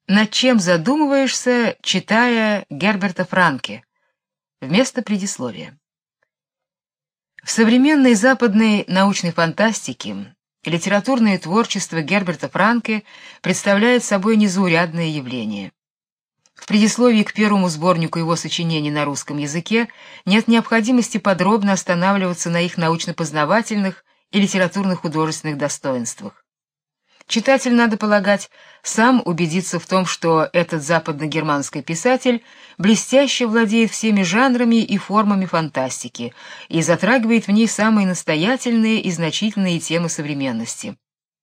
Над чем задумываешься, читая Герберта Франке? Вместо предисловия. В современной западной научной фантастике литературное творчество Герберта Франке представляет собой незаурядное явление. В предисловии к первому сборнику его сочинений на русском языке нет необходимости подробно останавливаться на их научно-познавательных и литературно-художественных достоинствах. Читатель, надо полагать, сам убедится в том, что этот западно-германский писатель блестяще владеет всеми жанрами и формами фантастики и затрагивает в ней самые настоятельные и значительные темы современности.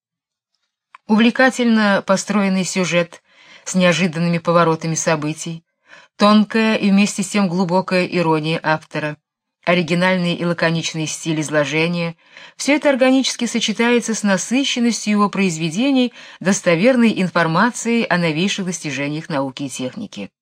Увлекательно построенный сюжет с неожиданными поворотами событий, тонкая и вместе с тем глубокая ирония автора, оригинальный и лаконичный стиль изложения — все это органически сочетается с насыщенностью его произведений достоверной информацией о новейших достижениях науки и техники.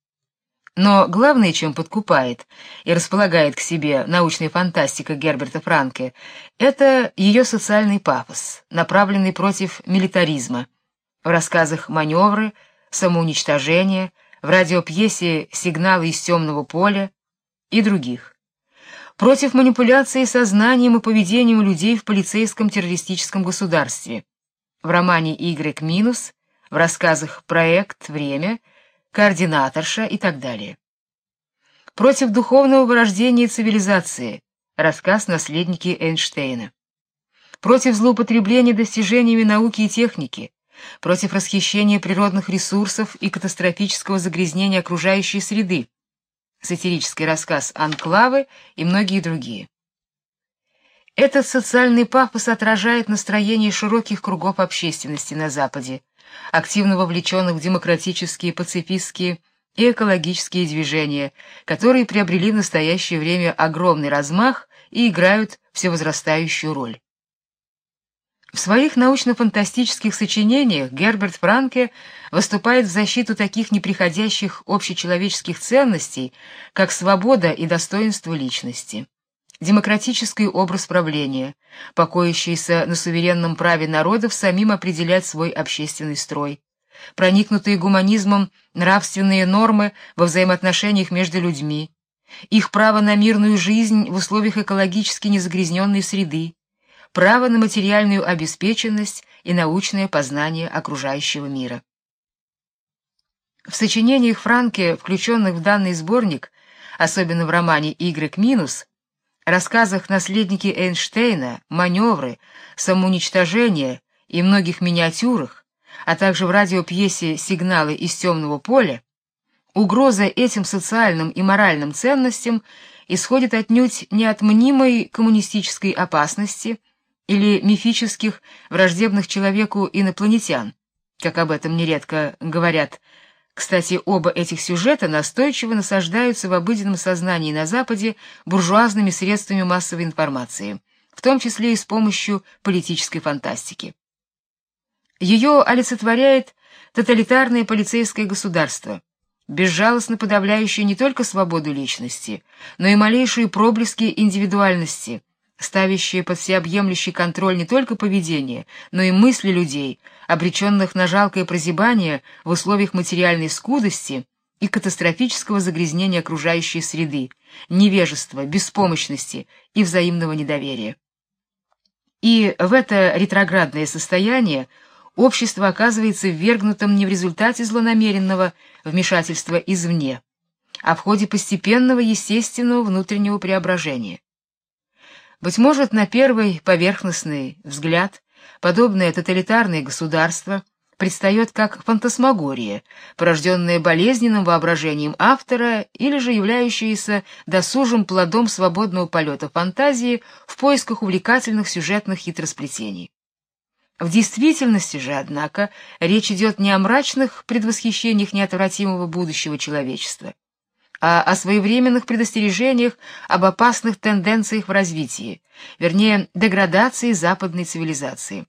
Но главное, чем подкупает и располагает к себе научная фантастика Герберта Франке, это ее социальный пафос, направленный против милитаризма. В рассказах «Маневры», «Самоуничтожение», в радиопьесе «Сигналы из темного поля» и других. Против манипуляции сознанием и поведением людей в полицейском террористическом государстве, в романе Y-, в рассказах «Проект», «Время», «Координаторша» и так далее. Против духовного вырождения цивилизации, рассказ «Наследники Эйнштейна». Против злоупотребления достижениями науки и техники, против расхищения природных ресурсов и катастрофического загрязнения окружающей среды, сатирический рассказ «Анклавы» и многие другие. Этот социальный пафос отражает настроение широких кругов общественности на Западе, активно вовлеченных в демократические, пацифистские и экологические движения, которые приобрели в настоящее время огромный размах и играют всевозрастающую роль. В своих научно-фантастических сочинениях Герберт Франке выступает в защиту таких неприходящих общечеловеческих ценностей, как свобода и достоинство личности, демократический образ правления, покоящийся на суверенном праве народов самим определять свой общественный строй, проникнутые гуманизмом нравственные нормы во взаимоотношениях между людьми, их право на мирную жизнь в условиях экологически незагрязненной среды, право на материальную обеспеченность и научное познание окружающего мира. В сочинениях Франке, включенных в данный сборник, особенно в романе Y-, рассказах «Наследники Эйнштейна», «Маневры», «Самоуничтожение» и многих миниатюрах, а также в радиопьесе «Сигналы из темного поля», угроза этим социальным и моральным ценностям исходит отнюдь не от мнимой коммунистической опасности или мифических, враждебных человеку инопланетян, как об этом нередко говорят. Кстати, оба этих сюжета настойчиво насаждаются в обыденном сознании на Западе буржуазными средствами массовой информации, в том числе и с помощью политической фантастики. Ее олицетворяет тоталитарное полицейское государство, безжалостно подавляющее не только свободу личности, но и малейшие проблески индивидуальности, ставящие под всеобъемлющий контроль не только поведение, но и мысли людей, обреченных на жалкое прозябание в условиях материальной скудости и катастрофического загрязнения окружающей среды, невежества, беспомощности и взаимного недоверия. И в это ретроградное состояние общество оказывается ввергнутым не в результате злонамеренного вмешательства извне, а в ходе постепенного естественного внутреннего преображения. Быть может, на первый поверхностный взгляд подобное тоталитарное государство предстает как фантасмагория, порожденная болезненным воображением автора или же являющаяся досужим плодом свободного полета фантазии в поисках увлекательных сюжетных хитросплетений. В действительности же, однако, речь идет не о мрачных предвосхищениях неотвратимого будущего человечества, а о своевременных предостережениях об опасных тенденциях в развитии, вернее, деградации западной цивилизации.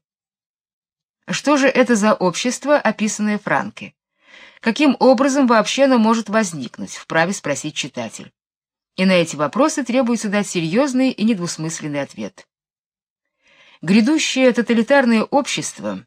Что же это за общество, описанное Франке? Каким образом вообще оно может возникнуть, вправе спросить читатель. И на эти вопросы требуется дать серьезный и недвусмысленный ответ. Грядущее тоталитарное общество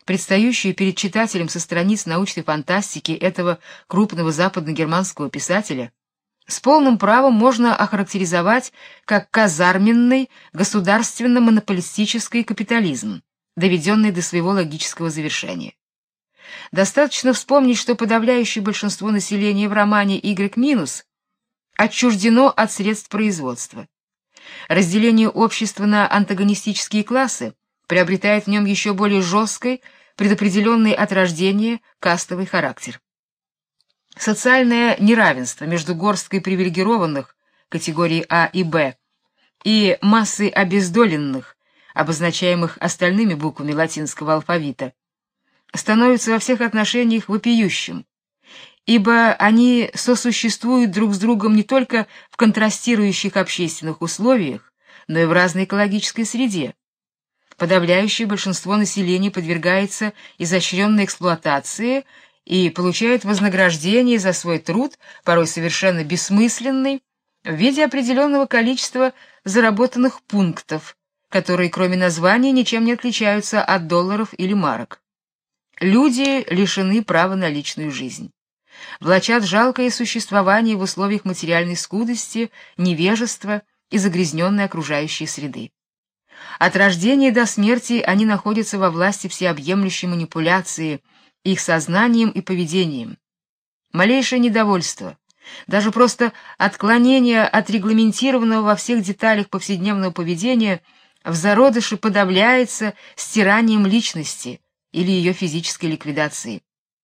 предстающую перед читателем со страниц научной фантастики этого крупного западно-германского писателя, с полным правом можно охарактеризовать как казарменный государственно-монополистический капитализм, доведенный до своего логического завершения. Достаточно вспомнить, что подавляющее большинство населения в романе Y- отчуждено от средств производства. Разделение общества на антагонистические классы приобретает в нем еще более жесткий, предопределенный от рождения кастовый характер. Социальное неравенство между горсткой привилегированных категорий А и Б и массой обездоленных, обозначаемых остальными буквами латинского алфавита, становится во всех отношениях вопиющим, ибо они сосуществуют друг с другом не только в контрастирующих общественных условиях, но и в разной экологической среде. Подавляющее большинство населения подвергается изощренной эксплуатации и получает вознаграждение за свой труд, порой совершенно бессмысленный, в виде определенного количества заработанных пунктов, которые, кроме названия, ничем не отличаются от долларов или марок. Люди лишены права на личную жизнь, влачат жалкое существование в условиях материальной скудости, невежества и загрязненной окружающей среды. От рождения до смерти они находятся во власти всеобъемлющей манипуляции их сознанием и поведением. Малейшее недовольство, даже просто отклонение от регламентированного во всех деталях повседневного поведения в зародыше подавляется стиранием личности или ее физической ликвидацией.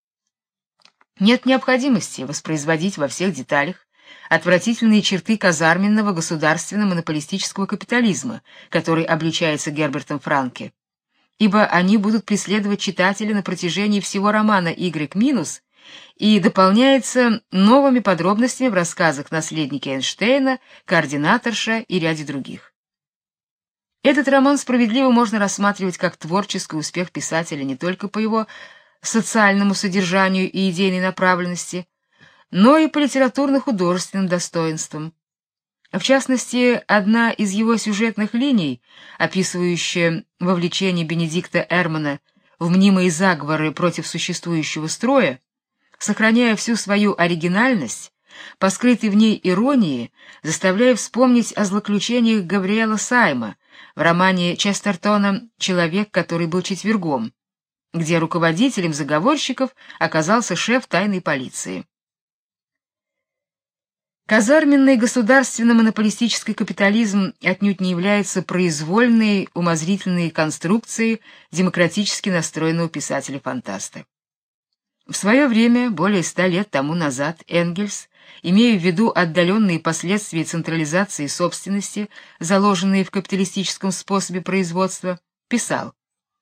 Нет необходимости воспроизводить во всех деталях отвратительные черты казарменного государственно-монополистического капитализма, который обличается Гербертом Франке, ибо они будут преследовать читателя на протяжении всего романа Y- и дополняется новыми подробностями в рассказах «Наследники Эйнштейна», «Координаторша» и ряде других. Этот роман справедливо можно рассматривать как творческий успех писателя не только по его социальному содержанию и идейной направленности, но и по литературно-художественным достоинствам. В частности, одна из его сюжетных линий, описывающая вовлечение Бенедикта Эрмана в мнимые заговоры против существующего строя, сохраняя всю свою оригинальность, по скрытой в ней иронии, заставляя вспомнить о злоключениях Габриэла Сайма в романе Честертона «Человек, который был четвергом», где руководителем заговорщиков оказался шеф тайной полиции. Казарменный государственно-монополистический капитализм отнюдь не является произвольной, умозрительной конструкцией демократически настроенного писателя-фантаста. В свое время, более 100 лет тому назад, Энгельс, имея в виду отдаленные последствия централизации собственности, заложенные в капиталистическом способе производства, писал: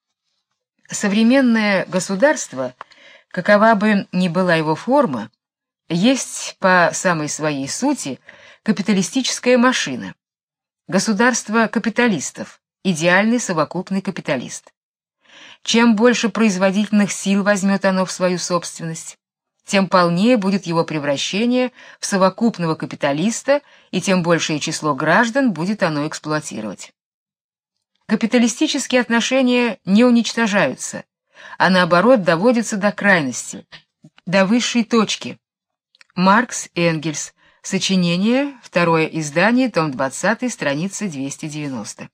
«Современное государство, какова бы ни была его форма, есть по самой своей сути капиталистическая машина. Государство капиталистов, идеальный совокупный капиталист. Чем больше производительных сил возьмет оно в свою собственность, тем полнее будет его превращение в совокупного капиталиста, и тем большее число граждан будет оно эксплуатировать. Капиталистические отношения не уничтожаются, а наоборот доводятся до крайности, до высшей точки. Маркс, Энгельс. Сочинение, второе издание, том 20, страница 290.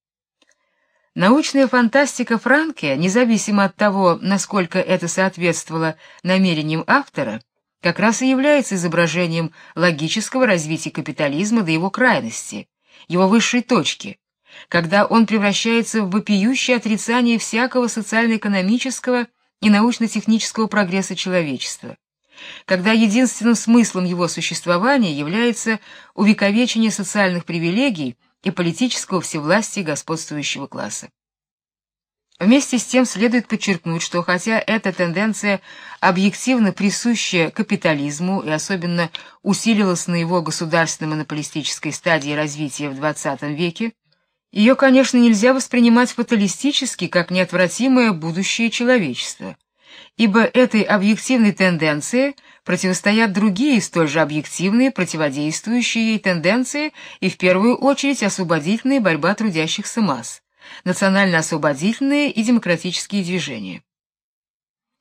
Научная фантастика Франке, независимо от того, насколько это соответствовало намерениям автора, как раз и является изображением логического развития капитализма до его крайности, его высшей точки, когда он превращается в вопиющее отрицание всякого социально-экономического и научно-технического прогресса человечества, когда единственным смыслом его существования является увековечение социальных привилегий и политического всевластия господствующего класса. Вместе с тем следует подчеркнуть, что хотя эта тенденция объективно присуща капитализму и особенно усилилась на его государственно-монополистической стадии развития в XX веке, ее, конечно, нельзя воспринимать фаталистически как неотвратимое будущее человечества, ибо этой объективной тенденции противостоят другие столь же объективные, противодействующие ей тенденции, и в первую очередь освободительная борьба трудящихся масс, национально-освободительные и демократические движения.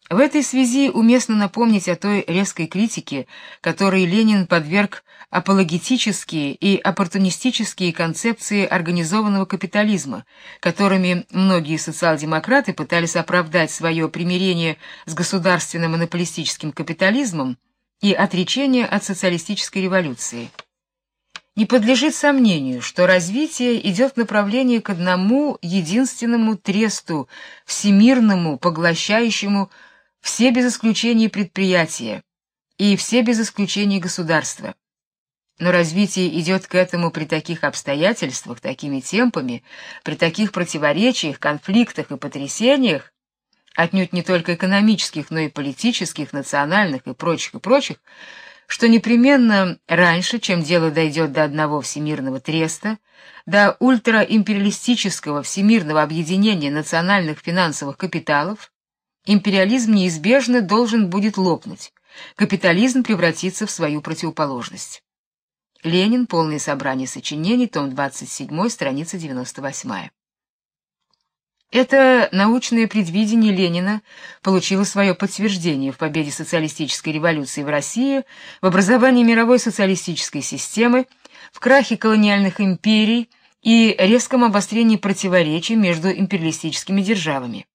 В этой связи уместно напомнить о той резкой критике, которой Ленин подверг апологетические и оппортунистические концепции организованного капитализма, которыми многие социал-демократы пытались оправдать свое примирение с государственным монополистическим капитализмом и отречение от социалистической революции. Не подлежит сомнению, что развитие идет в направлении к одному единственному тресту, всемирному, поглощающему все без исключения предприятия и все без исключения государства. Но развитие идет к этому при таких обстоятельствах, такими темпами, при таких противоречиях, конфликтах и потрясениях, отнюдь не только экономических, но и политических, национальных и прочих, что непременно раньше, чем дело дойдет до одного всемирного треста, до ультраимпериалистического всемирного объединения национальных финансовых капиталов, империализм неизбежно должен будет лопнуть, капитализм превратится в свою противоположность. Ленин. Полное собрание сочинений, том 27, страница 98. Это научное предвидение Ленина получило свое подтверждение в победе социалистической революции в России, в образовании мировой социалистической системы, в крахе колониальных империй и резком обострении противоречий между империалистическими державами.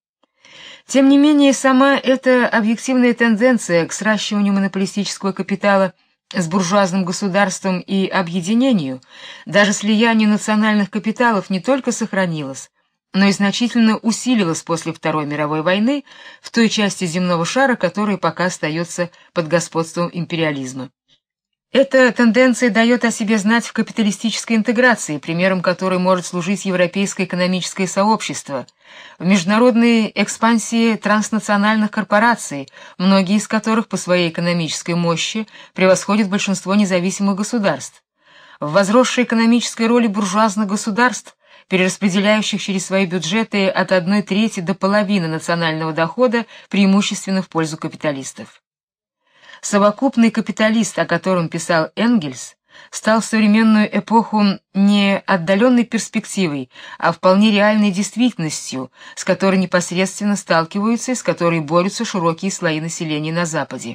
Тем не менее, сама эта объективная тенденция к сращиванию монополистического капитала с буржуазным государством и объединению, даже слиянию национальных капиталов не только сохранилась, но и значительно усилилась после Второй мировой войны в той части земного шара, которая пока остается под господством империализма. Эта тенденция дает о себе знать в капиталистической интеграции, примером которой может служить европейское экономическое сообщество, в международной экспансии транснациональных корпораций, многие из которых по своей экономической мощи превосходят большинство независимых государств, в возросшей экономической роли буржуазных государств, перераспределяющих через свои бюджеты от 1/3 до половины национального дохода преимущественно в пользу капиталистов. Совокупный капиталист, о котором писал Энгельс, стал в современную эпоху не отдаленной перспективой, а вполне реальной действительностью, с которой непосредственно сталкиваются и с которой борются широкие слои населения на Западе.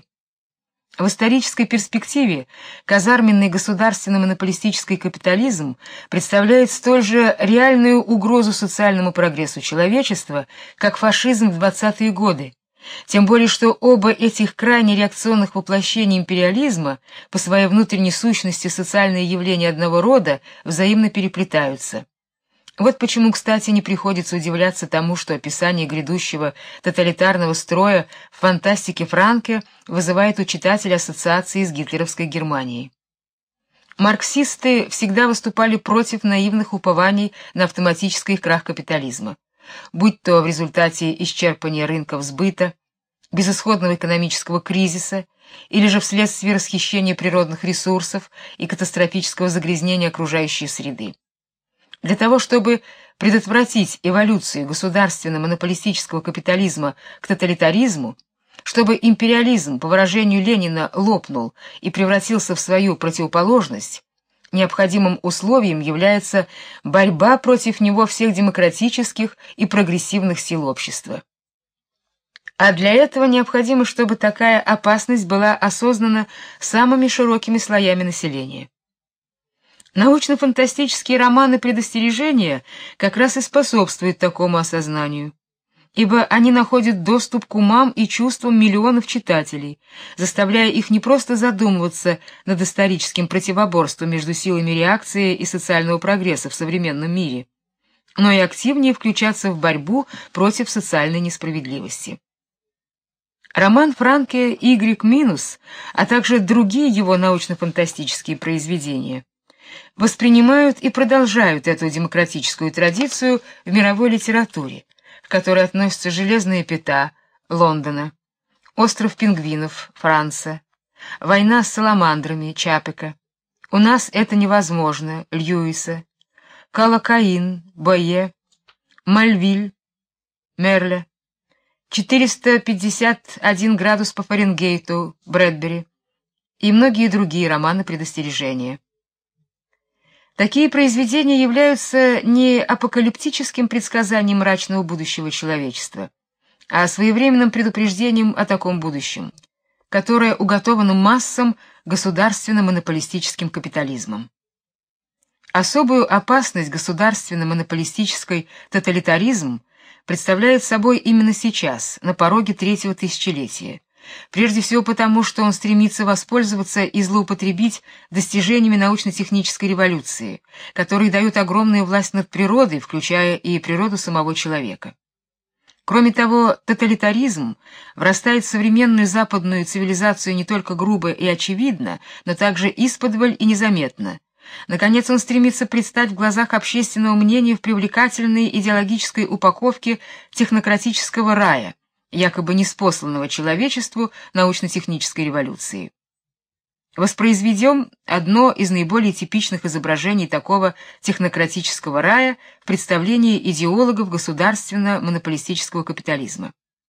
В исторической перспективе казарменный государственно-монополистический капитализм представляет столь же реальную угрозу социальному прогрессу человечества, как фашизм в 20-е годы. Тем более, что оба этих крайне реакционных воплощения империализма, по своей внутренней сущности социальные явления одного рода, взаимно переплетаются. Вот почему, кстати, не приходится удивляться тому, что описание грядущего тоталитарного строя в фантастике Франке вызывает у читателя ассоциации с гитлеровской Германией. Марксисты всегда выступали против наивных упований на автоматический крах капитализма, будь то в результате исчерпания рынков сбыта, безысходного экономического кризиса или же вследствие расхищения природных ресурсов и катастрофического загрязнения окружающей среды. Для того, чтобы предотвратить эволюцию государственно-монополистического капитализма к тоталитаризму, чтобы империализм, по выражению Ленина, лопнул и превратился в свою противоположность, необходимым условием является борьба против него всех демократических и прогрессивных сил общества. А для этого необходимо, чтобы такая опасность была осознана самыми широкими слоями населения. Научно-фантастические романы-предостережения как раз и способствуют такому осознанию, ибо они находят доступ к умам и чувствам миллионов читателей, заставляя их не просто задумываться над историческим противоборством между силами реакции и социального прогресса в современном мире, но и активнее включаться в борьбу против социальной несправедливости. Роман Франке Y-, а также другие его научно-фантастические произведения воспринимают и продолжают эту демократическую традицию в мировой литературе, к которой относятся «Железная пята» Лондона, «Остров пингвинов» Франца, «Война с саламандрами» Чапека, «У нас это невозможно» Льюиса, «Калокаин» Бойе, «Мальвиль» Мерля, «451 градус по Фаренгейту» Брэдбери и многие другие романы-предостережения. Такие произведения являются не апокалиптическим предсказанием мрачного будущего человечества, а своевременным предупреждением о таком будущем, которое уготовано массам государственно-монополистическим капитализмом. Особую опасность государственно-монополистический тоталитаризм представляет собой именно сейчас, на пороге третьего тысячелетия, прежде всего потому, что он стремится воспользоваться и злоупотребить достижениями научно-технической революции, которые дают огромную власть над природой, включая и природу самого человека. Кроме того, тоталитаризм врастает в современную западную цивилизацию не только грубо и очевидно, но также исподволь и незаметно. Наконец, он стремится предстать в глазах общественного мнения в привлекательной идеологической упаковке технократического рая, якобы ниспосланного человечеству научно-технической революции. Воспроизведем одно из наиболее типичных изображений такого технократического рая в представлении идеологов государственно-монополистического капитализма.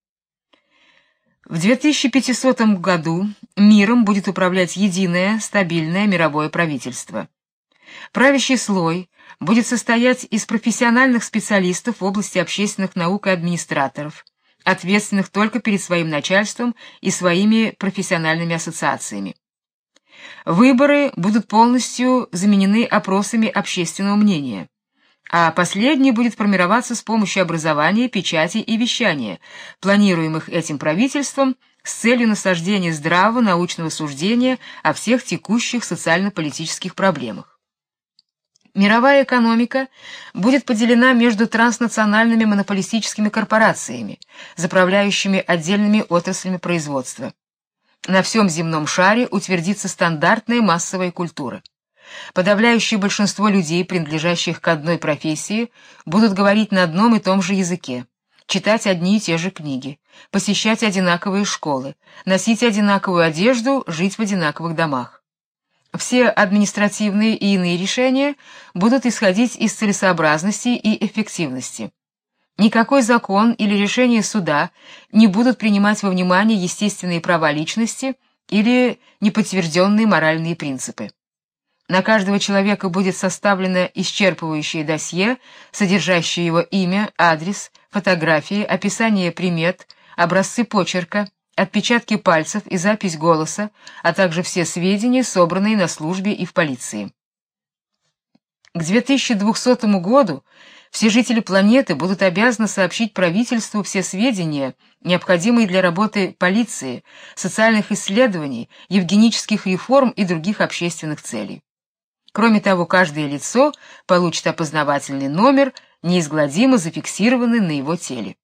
В 2500 году миром будет управлять единое, стабильное мировое правительство. Правящий слой будет состоять из профессиональных специалистов в области общественных наук и администраторов, ответственных только перед своим начальством и своими профессиональными ассоциациями. Выборы будут полностью заменены опросами общественного мнения, а последний будет формироваться с помощью образования, печати и вещания, планируемых этим правительством с целью насаждения здравого научного суждения о всех текущих социально-политических проблемах. Мировая экономика будет поделена между транснациональными монополистическими корпорациями, заправляющими отдельными отраслями производства. На всем земном шаре утвердится стандартная массовая культура. Подавляющее большинство людей, принадлежащих к одной профессии, будут говорить на одном и том же языке, читать одни и те же книги, посещать одинаковые школы, носить одинаковую одежду, жить в одинаковых домах. Все административные и иные решения будут исходить из целесообразности и эффективности. Никакой закон или решение суда не будут принимать во внимание естественные права личности или неподтвержденные моральные принципы. На каждого человека будет составлено исчерпывающее досье, содержащее его имя, адрес, фотографии, описание примет, образцы почерка, отпечатки пальцев и запись голоса, а также все сведения, собранные на службе и в полиции. К 2200 году все жители планеты будут обязаны сообщить правительству все сведения, необходимые для работы полиции, социальных исследований, евгенических реформ и других общественных целей. Кроме того, каждое лицо получит опознавательный номер, неизгладимо зафиксированный на его теле.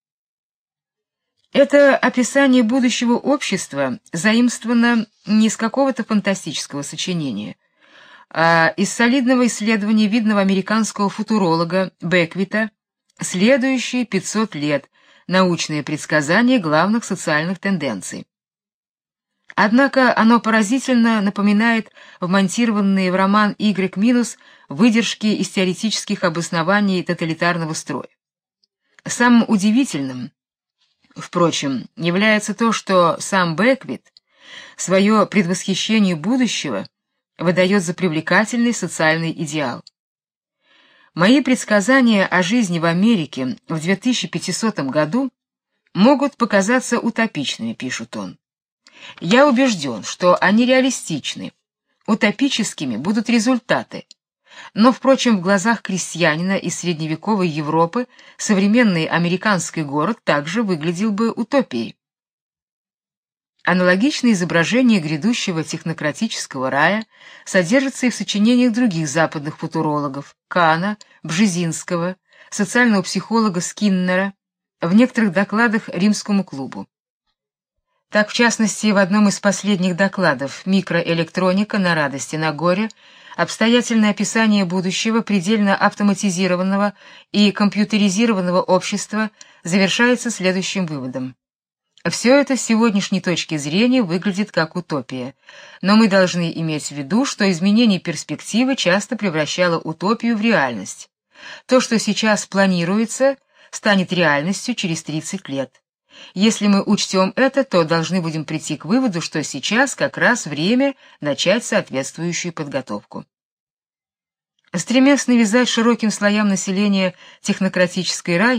Это описание будущего общества заимствовано не из какого-то фантастического сочинения, а из солидного исследования видного американского футуролога Беквита «Следующие 500 лет. Научные предсказания главных социальных тенденций». Однако оно поразительно напоминает вмонтированные в роман Y- выдержки из теоретических обоснований тоталитарного строя. Самым удивительным, впрочем, является то, что сам Беквит свое предвосхищение будущего выдает за привлекательный социальный идеал. Мои предсказания о жизни в Америке в 2500 году могут показаться утопичными, пишет он. Я убежден, что они реалистичны. Утопическими будут результаты. Но, впрочем, в глазах крестьянина из средневековой Европы современный американский город также выглядел бы утопией. Аналогичное изображение грядущего технократического рая содержится и в сочинениях других западных футурологов: Кана, Бжезинского, социального психолога Скиннера, в некоторых докладах Римскому клубу. Так, в частности, в одном из последних докладов «Микроэлектроника на радости, на горе» обстоятельное описание будущего предельно автоматизированного и компьютеризированного общества завершается следующим выводом. Все это с сегодняшней точки зрения выглядит как утопия, но мы должны иметь в виду, что изменение перспективы часто превращало утопию в реальность. То, что сейчас планируется, станет реальностью через 30 лет. Если мы учтем это, то должны будем прийти к выводу, что сейчас как раз время начать соответствующую подготовку. Стремясь навязать широким слоям населения технократический рай,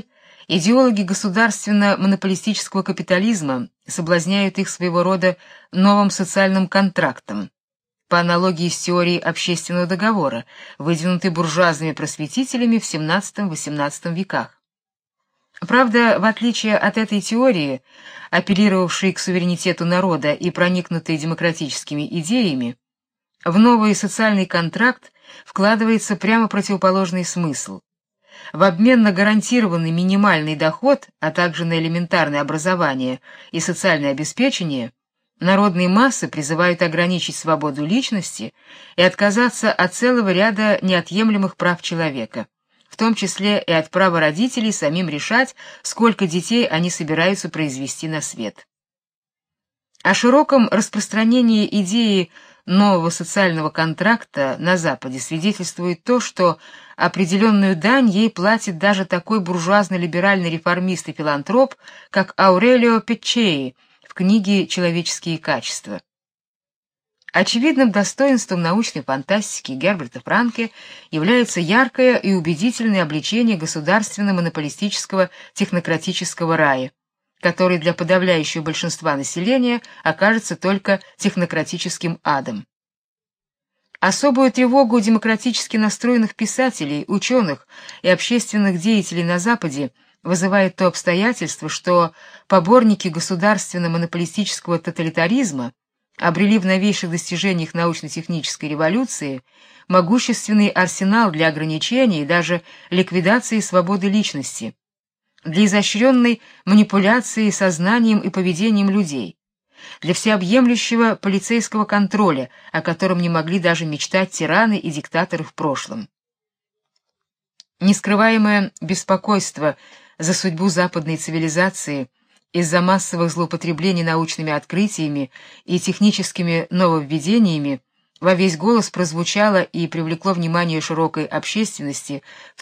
Идеологи государственно-монополистического капитализма соблазняют их своего рода новым социальным контрактом, по аналогии с теорией общественного договора, выдвинутой буржуазными просветителями в XVII-XVIII веках. Правда, в отличие от этой теории, апеллировавшей к суверенитету народа и проникнутой демократическими идеями, в новый социальный контракт вкладывается прямо противоположный смысл. В обмен на гарантированный минимальный доход, а также на элементарное образование и социальное обеспечение, народные массы призывают ограничить свободу личности и отказаться от целого ряда неотъемлемых прав человека, в том числе и от права родителей самим решать, сколько детей они собираются произвести на свет. О широком распространении идеи нового социального контракта на Западе свидетельствует то, что определенную дань ей платит даже такой буржуазно-либеральный реформист и филантроп, как Аурелио Печчеи в книге «Человеческие качества». Очевидным достоинством научной фантастики Герберта Франке является яркое и убедительное обличение государственно-монополистического технократического рая, который для подавляющего большинства населения окажется только технократическим адом. Особую тревогу демократически настроенных писателей, ученых и общественных деятелей на Западе вызывает то обстоятельство, что поборники государственно-монополистического тоталитаризма обрели в новейших достижениях научно-технической революции могущественный арсенал для ограничения и даже ликвидации свободы личности, для изощренной манипуляции сознанием и поведением людей, для всеобъемлющего полицейского контроля, о котором не могли даже мечтать тираны и диктаторы в прошлом. Нескрываемое беспокойство за судьбу западной цивилизации из-за массовых злоупотреблений научными открытиями и техническими нововведениями во весь голос прозвучало и привлекло внимание широкой общественности в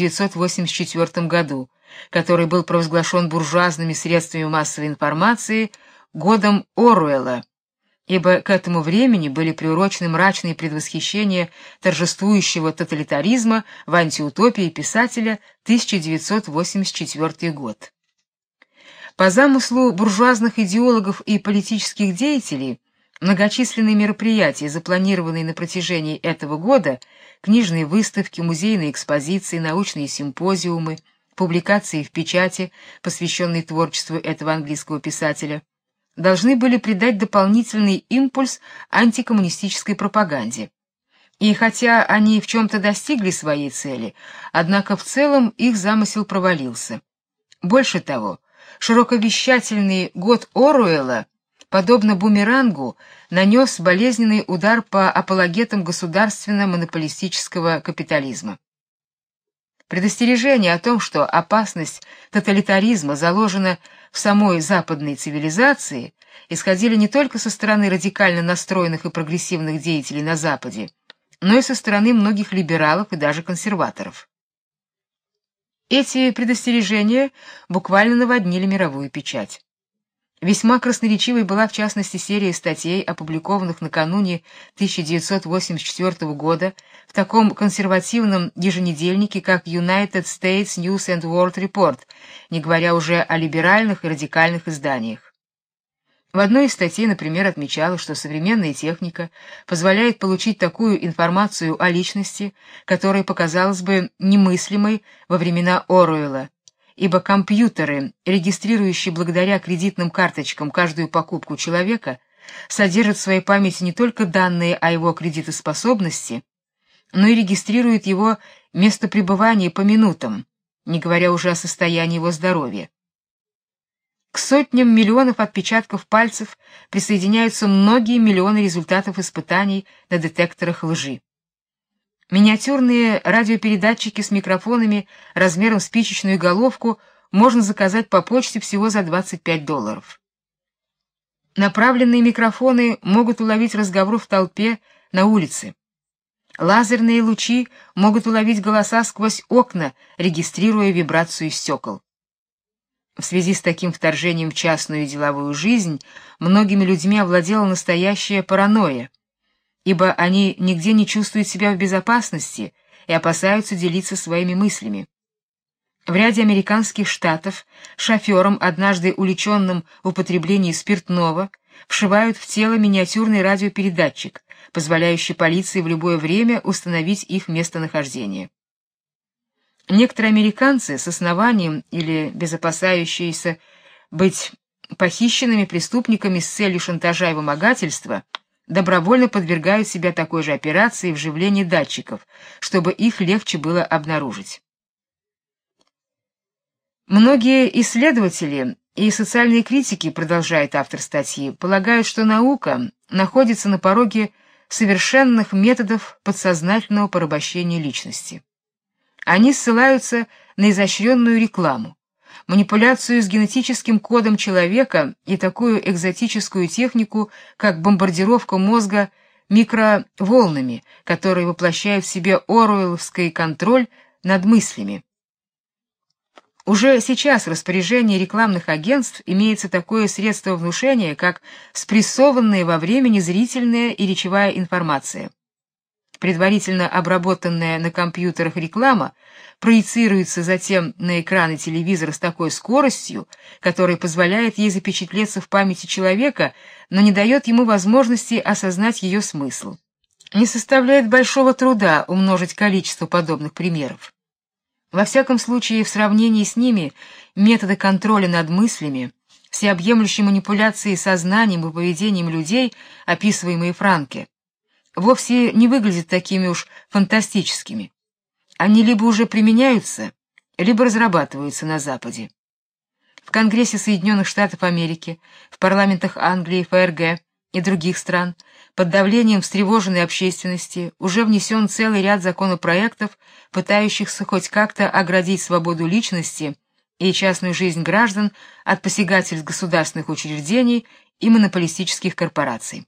1984 году, который был провозглашен буржуазными средствами массовой информации годом Оруэлла, ибо к этому времени были приурочены мрачные предвосхищения торжествующего тоталитаризма в антиутопии писателя 1984 год. По замыслу буржуазных идеологов и политических деятелей, многочисленные мероприятия, запланированные на протяжении этого года, книжные выставки, музейные экспозиции, научные симпозиумы, публикации в печати, посвященные творчеству этого английского писателя, должны были придать дополнительный импульс антикоммунистической пропаганде. И хотя они в чем-то достигли своей цели, однако в целом их замысел провалился. Больше того, широковещательный год Оруэлла, подобно бумерангу, нанес болезненный удар по апологетам государственно-монополистического капитализма. Предостережение о том, что опасность тоталитаризма заложена в самой западной цивилизации, исходили не только со стороны радикально настроенных и прогрессивных деятелей на Западе, но и со стороны многих либералов и даже консерваторов. Эти предостережения буквально наводнили мировую печать. Весьма красноречивой была в частности серия статей, опубликованных накануне 1984 года в таком консервативном еженедельнике, как United States News and World Report, не говоря уже о либеральных и радикальных изданиях. В одной из статей, например, отмечалось, что современная техника позволяет получить такую информацию о личности, которая показалась бы немыслимой во времена Оруэлла, ибо компьютеры, регистрирующие благодаря кредитным карточкам каждую покупку человека, содержат в своей памяти не только данные о его кредитоспособности, но и регистрируют его место пребывания по минутам, не говоря уже о состоянии его здоровья. К сотням миллионов отпечатков пальцев присоединяются многие миллионы результатов испытаний на детекторах лжи. Миниатюрные радиопередатчики с микрофонами размером с спичечную головку можно заказать по почте всего за $25. Направленные микрофоны могут уловить разговор в толпе на улице. Лазерные лучи могут уловить голоса сквозь окна, регистрируя вибрацию стекол. В связи с таким вторжением в частную и деловую жизнь многими людьми овладела настоящая паранойя, ибо они нигде не чувствуют себя в безопасности и опасаются делиться своими мыслями. В ряде американских штатов шоферам, однажды увлеченным в употреблении спиртного, вшивают в тело миниатюрный радиопередатчик, позволяющий полиции в любое время установить их местонахождение. Некоторые американцы с основанием или без опасающиеся быть похищенными преступниками с целью шантажа и вымогательства добровольно подвергают себя такой же операции вживления датчиков, чтобы их легче было обнаружить. Многие исследователи и социальные критики, продолжает автор статьи, полагают, что наука находится на пороге совершенных методов подсознательного порабощения личности. Они ссылаются на изощренную рекламу, манипуляцию с генетическим кодом человека и такую экзотическую технику, как бомбардировка мозга микроволнами, которые воплощают в себе оруэлловский контроль над мыслями. Уже сейчас в распоряжении рекламных агентств имеется такое средство внушения, как спрессованная во времени зрительная и речевая информация. Предварительно обработанная на компьютерах реклама проецируется затем на экраны телевизора с такой скоростью, которая позволяет ей запечатлеться в памяти человека, но не дает ему возможности осознать ее смысл. Не составляет большого труда умножить количество подобных примеров. Во всяком случае, в сравнении с ними методы контроля над мыслями, всеобъемлющей манипуляции сознанием и поведением людей, описываемые Франке, вовсе не выглядят такими уж фантастическими. Они либо уже применяются, либо разрабатываются на Западе. В Конгрессе Соединенных Штатов Америки, в парламентах Англии, ФРГ и других стран под давлением встревоженной общественности уже внесен целый ряд законопроектов, пытающихся хоть как-то оградить свободу личности и частную жизнь граждан от посягательств государственных учреждений и монополистических корпораций.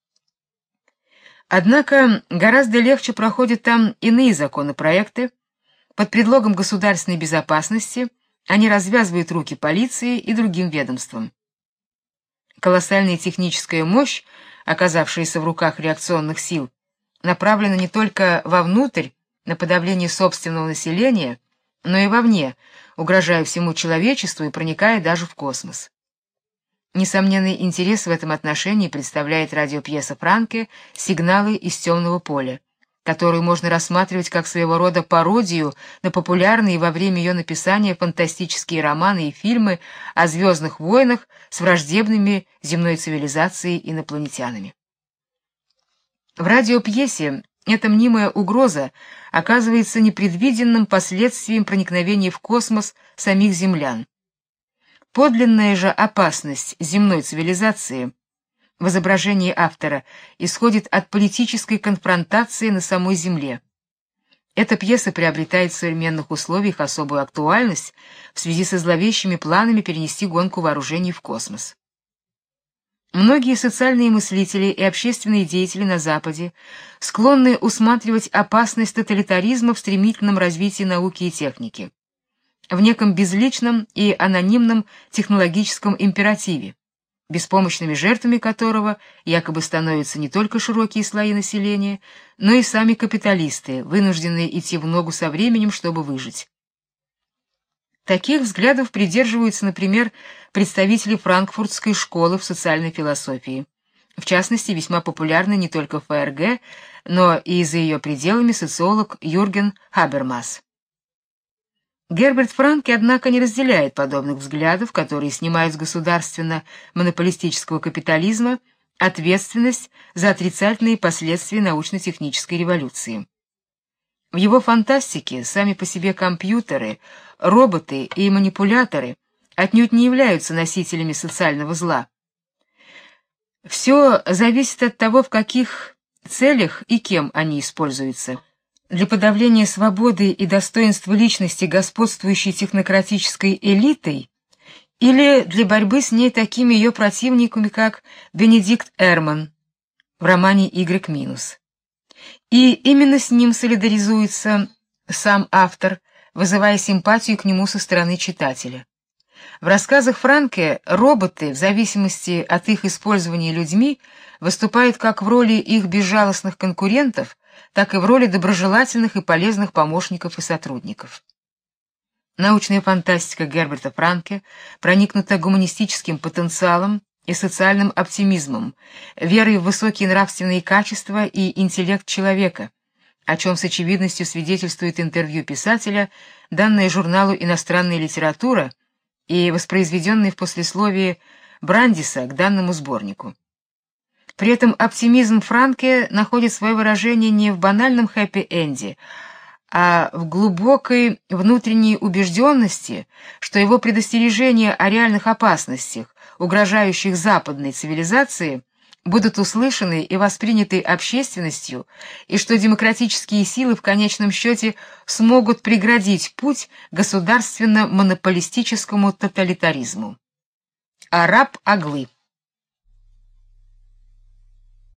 Однако гораздо легче проходят там иные законопроекты. Под предлогом государственной безопасности они развязывают руки полиции и другим ведомствам. Колоссальная техническая мощь, оказавшаяся в руках реакционных сил, направлена не только вовнутрь, на подавление собственного населения, но и вовне, угрожая всему человечеству и проникая даже в космос. Несомненный интерес в этом отношении представляет радиопьеса Франке «Сигналы из темного поля», которую можно рассматривать как своего рода пародию на популярные во время ее написания фантастические романы и фильмы о звездных войнах с враждебными земной цивилизацией инопланетянами. В радиопьесе эта мнимая угроза оказывается непредвиденным последствием проникновения в космос самих землян. Подлинная же опасность земной цивилизации в изображении автора исходит от политической конфронтации на самой Земле. Эта пьеса приобретает в современных условиях особую актуальность в связи со зловещими планами перенести гонку вооружений в космос. Многие социальные мыслители и общественные деятели на Западе склонны усматривать опасность тоталитаризма в стремительном развитии науки и техники, в неком безличном и анонимном технологическом императиве, беспомощными жертвами которого якобы становятся не только широкие слои населения, но и сами капиталисты, вынужденные идти в ногу со временем, чтобы выжить. Таких взглядов придерживаются, например, представители франкфуртской школы в социальной философии, в частности, весьма популярный не только в ФРГ, но и за ее пределами социолог Юрген Хабермас. Герберт Франке, однако, не разделяет подобных взглядов, которые снимают с государственно-монополистического капитализма ответственность за отрицательные последствия научно-технической революции. В его фантастике сами по себе компьютеры, роботы и манипуляторы отнюдь не являются носителями социального зла. Все зависит от того, в каких целях и кем они используются. Для подавления свободы и достоинства личности господствующей технократической элитой или для борьбы с ней такими ее противниками, как Бенедикт Эрман в романе «Y-». И именно с ним солидаризуется сам автор, вызывая симпатию к нему со стороны читателя. В рассказах Франке роботы, в зависимости от их использования людьми, выступают как в роли их безжалостных конкурентов, так и в роли доброжелательных и полезных помощников и сотрудников. Научная фантастика Герберта Франке проникнута гуманистическим потенциалом и социальным оптимизмом, верой в высокие нравственные качества и интеллект человека, о чем с очевидностью свидетельствует интервью писателя, данное журналу «Иностранная литература» и воспроизведенное в послесловии Брандиса к данному сборнику. При этом оптимизм Франке находит свое выражение не в банальном хэппи-энде, а в глубокой внутренней убежденности, что его предостережения о реальных опасностях, угрожающих западной цивилизации, будут услышаны и восприняты общественностью, и что демократические силы в конечном счете смогут преградить путь государственно-монополистическому тоталитаризму. Араб Аглы.